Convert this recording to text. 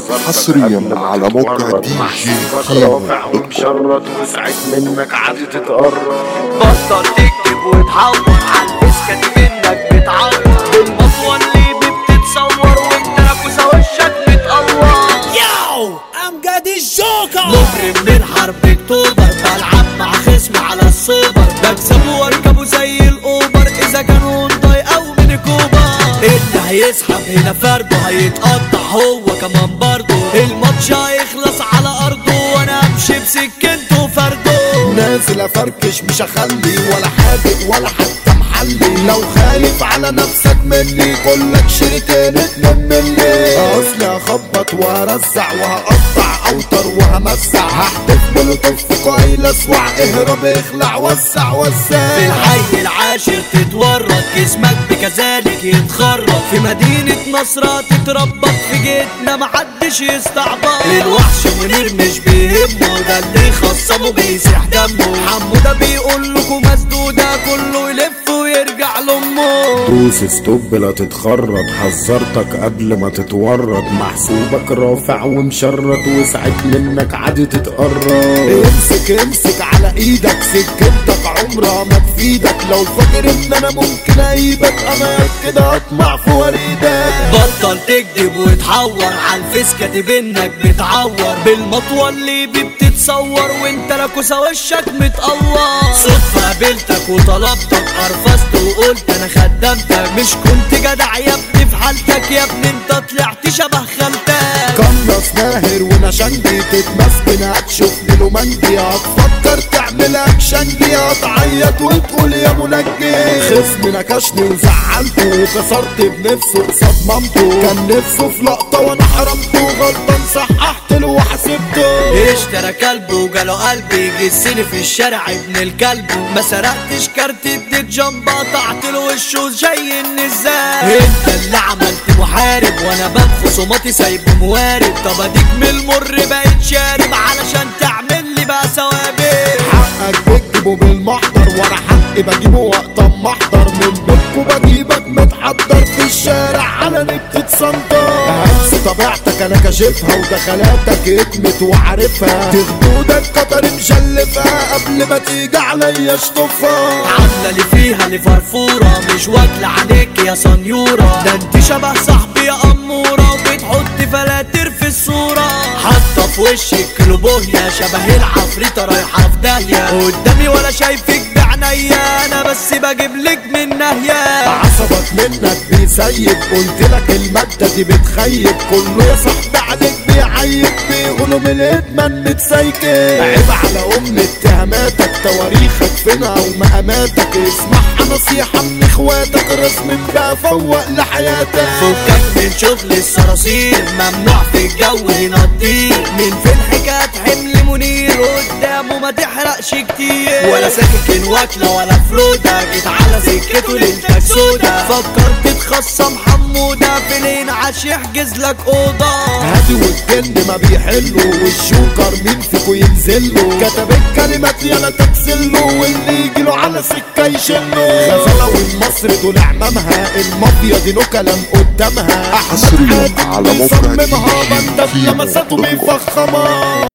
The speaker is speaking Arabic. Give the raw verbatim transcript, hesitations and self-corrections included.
حصريا على موقع دي جي رافع ومشرط وسعت منك عادي تتقرب. بطل تكتب وتحور عالفيسكة دي منك بتعور بالمطوة اللي بتتصور وانت راكوسة وشك متقور. ياو امجد الجوكر مجرم من حرب اكتوبر بلعب مع خصم على السوبر بكسبه واركبه زي الاوبر اذا كانوا نضاي او من كوبر. اللي هيسحب هنا فرده هيتقطع هو كمان برضه الماتش هيخلص على ارضه وانا امشي بسكنته فرده. نازل افركش مش اخلي ولا حادق ولا حتى محلي لو خايف على نفسك مني كلك شريتين اتنين مني. اصلي هخبط وهرزع وهقطع اوتر وهمسع هحدف مولوتوف في كويل اسوع اهرب اخلع وسع وسع. في الحي العاشر تتورط جسمك بكذلك يتخرط في مدينة نصرة تتربط في جيتنا محدش يستعبط. الوحش منير مش بيهمه ده اللي خصمه بيسيح دمه حمو ده بيقول لكم مسدودة كله يلف ويرجع لامه. دوس ستوب لا تتخرط حذرتك قبل ما تتورط محسوبك رافع ومشرط وسعت منك عادي تتقرب. امسك امسك على ايدك سكتك عمرها ما تفيدك لو فاكر ان انا ممكن ايبك انا كده اطمع في وريدك. بطل تكذب وتحور عالفيسكة دي بينك بتعور بالمطوة اللي بتتصور وانت لاكوسة وشك متقور. صدفة قابلتك وطلبتك قرفزت وقلت انا خدمتك مش كنت جدع يا ابني في حالتك يا ابني انت طلعت شبه خالتك. قنص ماهر ونشنجي تتمسكن هتشوفني له منجي هتفكر تعمل اكشنجي هتعيط وتقول يا منجي. خصمي نكشني وزعلته وكسرت بنفسه قصاد مامته كان نفسه في لقطة وانا حرمته غلطان صححت له وحسبته. اشترى كلب وجاله قلبي يجسني في الشارع ابن الكلب ما سرقتش كارت اديت جنب قطعت له وشه زي النزال. انت اللي عملت محارب وانا بنفخ صماتي سايبه موارب طب اديك من المر بقيت شارب علشان تعمل لي بقى ثوابت. حقك بتجيبه بالمحضر وانا حقي بجيبه وقت اما احضر من بيتكو بجيبك متحضر في الشارع علني بتتصنطر. همس طبيعتك انا كاشفها ودخلاتك اتمت وعارفها تخدودك قطر مشلفها قبل ما تيجي عليا اشطفها. عامله اللي فيها اللي فرفوره مش واكله عليك يا سنيوره ده انت شبه صاحبي يا اموره وبتحط فلاتر في الصوره حاطه في وشك كلوبوهيا شبه العفريته رايحه في داهيه قدامي ولا شايفك بعينيا انا بس بجيب لك من ناهيه. عصبك منك بيسيب قلت لك الماده دي بتخيب كله يا صاحبي عليك بيعيب بيقولوا من الادمان متسيكب. عيب على ام اتهاماتك تواريخك فينا ومقاماتك اسمعها نصيحه من اخواتك رسم بقى فوق لحياتك. فكك من شغل الصراصير ممنوع في الجو ينطير من فين حكاية حمل منير قدامه ما تحرقش كتير ولا ساكن واكلة ولا فلودة جيت على سكته ليلتك سودا فكرت تخصم حمودة فين عاش يحجز لك اوضة. هادي والجن ما بيحلوا والشوكر مين فيكو ينزله كتب الكلمات يالا تكسله واللي يجيله على سكة يشله. غزالة والمصر دول عمامها المافيا دي له كلام قدامها حصرياً احمد على حاتم موقع بيصممها دي جي بندب لمساته بيفخمها.